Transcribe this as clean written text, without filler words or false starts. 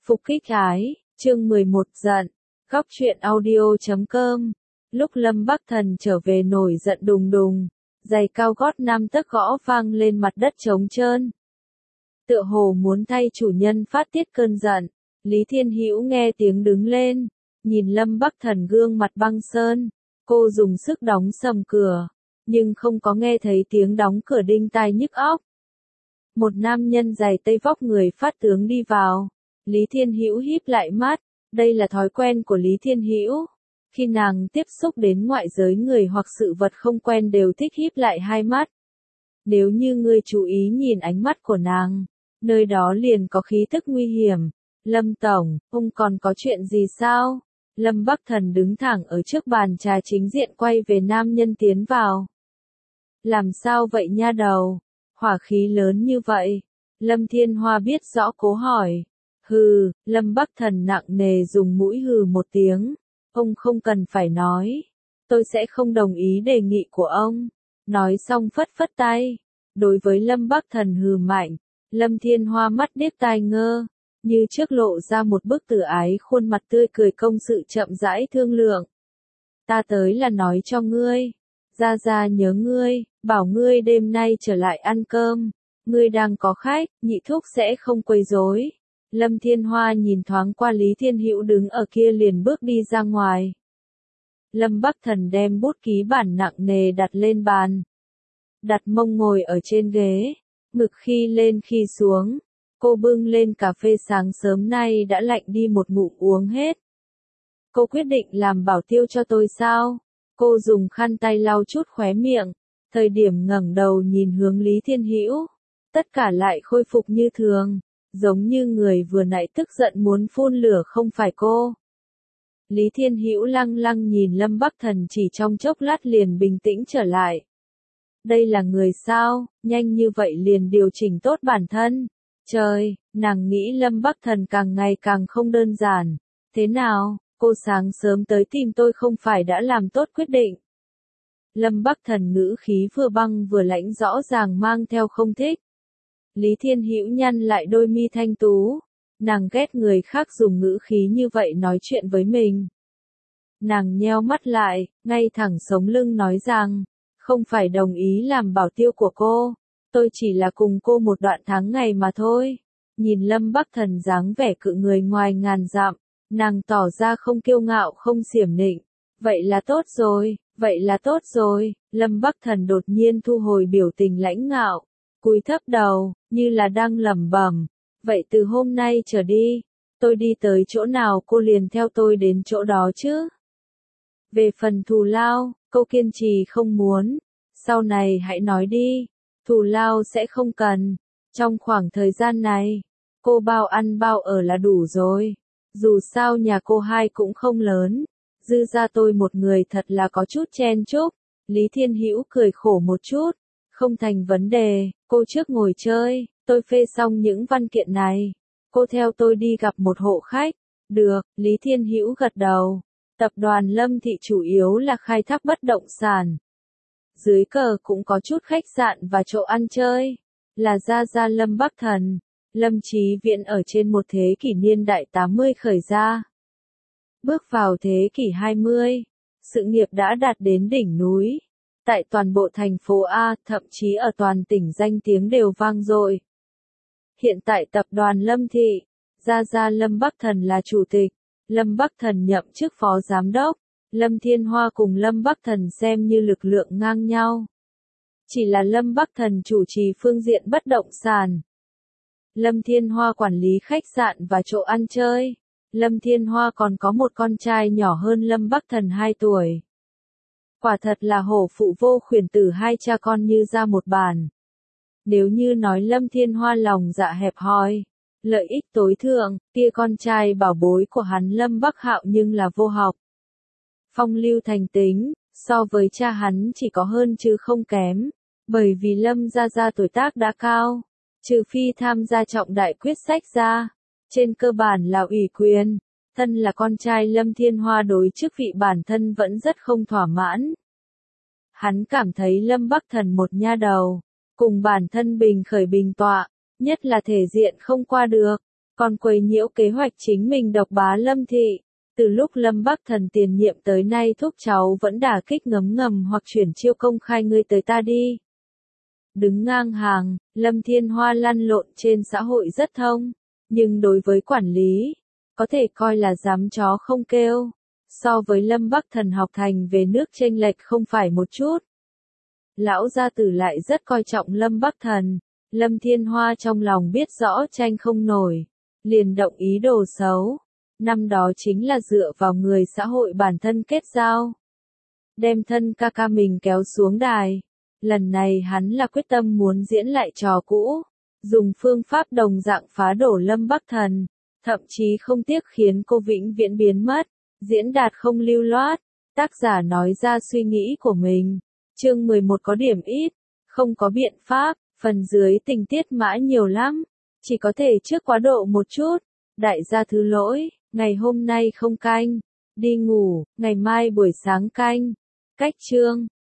Phục kích ái, chương 11 giận, góc truyện audio.com. Lúc Lâm Bắc Thần trở về nổi giận đùng đùng, giày cao gót 5 tấc gõ vang lên mặt đất trống trơn. Tựa hồ muốn thay chủ nhân phát tiết cơn giận, Lý Thiên Hữu nghe tiếng đứng lên, nhìn Lâm Bắc Thần gương mặt băng sơn, cô dùng sức đóng sầm cửa, nhưng không có nghe thấy tiếng đóng cửa đinh tai nhức óc. Một nam nhân giày tây vóc người phát tướng đi vào. Lý Thiên Hữu híp lại mắt, đây là thói quen của Lý Thiên Hữu. Khi nàng tiếp xúc đến ngoại giới người hoặc sự vật không quen đều thích híp lại hai mắt. Nếu như ngươi chú ý nhìn ánh mắt của nàng, nơi đó liền có khí tức nguy hiểm. Lâm Tổng, ông còn có chuyện gì sao? Lâm Bắc Thần đứng thẳng ở trước bàn trà chính diện quay về nam nhân tiến vào. Làm sao vậy nha đầu? Hỏa khí lớn như vậy. Lâm Thiên Hoa biết rõ cố hỏi. Hừ, Lâm Bắc Thần nặng nề dùng mũi hừ một tiếng. Ông không cần phải nói. Tôi sẽ không đồng ý đề nghị của ông. Nói xong phất phất tay. Đối với Lâm Bắc Thần hừ mạnh, Lâm Thiên Hoa mắt điếc tai ngơ. Như trước lộ ra một bức tử ái khuôn mặt tươi cười công sự chậm rãi thương lượng. Ta tới là nói cho ngươi. Gia Gia nhớ ngươi, bảo ngươi đêm nay trở lại ăn cơm. Ngươi đang có khách, nhị thúc sẽ không quấy rối. Lâm Thiên Hoa nhìn thoáng qua Lý Thiên Hữu đứng ở kia liền bước đi ra ngoài. Lâm Bắc Thần đem bút ký bản nặng nề đặt lên bàn. Đặt mông ngồi ở trên ghế, ngực khi lên khi xuống. Cô bưng lên cà phê sáng sớm nay đã lạnh đi một ngụm uống hết. Cô quyết định làm bảo tiêu cho tôi sao? Cô dùng khăn tay lau chút khóe miệng, thời điểm ngẩng đầu nhìn hướng Lý Thiên Hữu, tất cả lại khôi phục như thường, giống như người vừa nãy tức giận muốn phun lửa không phải cô. Lý Thiên Hữu lăng lăng nhìn Lâm Bắc Thần chỉ trong chốc lát liền bình tĩnh trở lại. Đây là người sao, nhanh như vậy liền điều chỉnh tốt bản thân. Trời, nàng nghĩ Lâm Bắc Thần càng ngày càng không đơn giản. Thế nào, cô sáng sớm tới tìm tôi không phải đã làm tốt quyết định? Lâm Bắc Thần ngữ khí vừa băng vừa lãnh rõ ràng mang theo không thích. Lý Thiên Hữu nhăn lại đôi mi thanh tú. Nàng ghét người khác dùng ngữ khí như vậy nói chuyện với mình. Nàng nheo mắt lại, ngay thẳng sống lưng nói rằng, không phải đồng ý làm bảo tiêu của cô. Tôi chỉ là cùng cô một đoạn tháng ngày mà thôi. Nhìn Lâm Bắc Thần dáng vẻ cự người ngoài ngàn dặm, nàng tỏ ra không kiêu ngạo không xiểm nịnh. Vậy là tốt rồi, vậy là tốt rồi. Lâm Bắc Thần đột nhiên thu hồi biểu tình lãnh ngạo, cúi thấp đầu, như là đang lẩm bẩm. Vậy từ hôm nay trở đi, tôi đi tới chỗ nào cô liền theo tôi đến chỗ đó chứ. Về phần thù lao, cô kiên trì không muốn. Sau này hãy nói đi. Thù lao sẽ không cần. Trong khoảng thời gian này, cô bao ăn bao ở là đủ rồi. Dù sao nhà cô hai cũng không lớn. Dư ra tôi một người thật là có chút chen chúc. Lý Thiên Hữu cười khổ một chút. Không thành vấn đề, cô trước ngồi chơi. Tôi phê xong những văn kiện này. Cô theo tôi đi gặp một hộ khách. Được, Lý Thiên Hữu gật đầu. Tập đoàn Lâm Thị chủ yếu là khai thác bất động sản. Dưới cờ cũng có chút khách sạn và chỗ ăn chơi. Là Gia Gia Lâm Bắc Thần. Lâm Chí Viễn ở trên một thế kỷ niên đại 80 khởi ra. Bước vào thế kỷ 20, sự nghiệp đã đạt đến đỉnh núi. Tại toàn bộ thành phố A, thậm chí ở toàn tỉnh danh tiếng đều vang dội. Hiện tại tập đoàn Lâm Thị, Gia Gia Lâm Bắc Thần là chủ tịch. Lâm Bắc Thần nhậm chức phó giám đốc. Lâm Thiên Hoa cùng Lâm Bắc Thần xem như lực lượng ngang nhau. Chỉ là Lâm Bắc Thần chủ trì phương diện bất động sản. Lâm Thiên Hoa quản lý khách sạn và chỗ ăn chơi. Lâm Thiên Hoa còn có một con trai nhỏ hơn Lâm Bắc Thần 2 tuổi. Quả thật là hổ phụ vô khuyển tử, hai cha con như ra một bàn. Nếu như nói Lâm Thiên Hoa lòng dạ hẹp hòi, lợi ích tối thượng, kia con trai bảo bối của hắn Lâm Bắc Hạo nhưng là vô học. Phong lưu thành tính, so với cha hắn chỉ có hơn chứ không kém, bởi vì Lâm Gia Gia tuổi tác đã cao, trừ phi tham gia trọng đại quyết sách ra, trên cơ bản là ủy quyền. Thân là con trai Lâm Thiên Hoa đối chức vị bản thân vẫn rất không thỏa mãn. Hắn cảm thấy Lâm Bắc Thần một nha đầu, cùng bản thân bình khởi bình tọa, nhất là thể diện không qua được, còn quấy nhiễu kế hoạch chính mình độc bá Lâm thị. Từ lúc Lâm Bắc Thần tiền nhiệm tới nay thúc cháu vẫn đả kích ngấm ngầm hoặc chuyển chiêu công khai ngươi tới ta đi. Đứng ngang hàng, Lâm Thiên Hoa lăn lộn trên xã hội rất thông, nhưng đối với quản lý, có thể coi là dám chó không kêu. So với Lâm Bắc Thần học thành về nước chênh lệch không phải một chút. Lão gia tử lại rất coi trọng Lâm Bắc Thần, Lâm Thiên Hoa trong lòng biết rõ tranh không nổi, liền động ý đồ xấu. Năm đó chính là dựa vào người xã hội bản thân kết giao, đem thân ca ca mình kéo xuống đài. Lần này hắn là quyết tâm muốn diễn lại trò cũ, dùng phương pháp đồng dạng phá đổ Lâm Bắc Thần, thậm chí không tiếc khiến cô vĩnh viễn biến mất, diễn đạt không lưu loát. Tác giả nói ra suy nghĩ của mình. Chương 11 có điểm ít, không có biện pháp, phần dưới tình tiết mã nhiều lắm, chỉ có thể trước quá độ một chút. Đại gia thứ lỗi, ngày hôm nay không canh, đi ngủ, ngày mai buổi sáng canh. Cách chương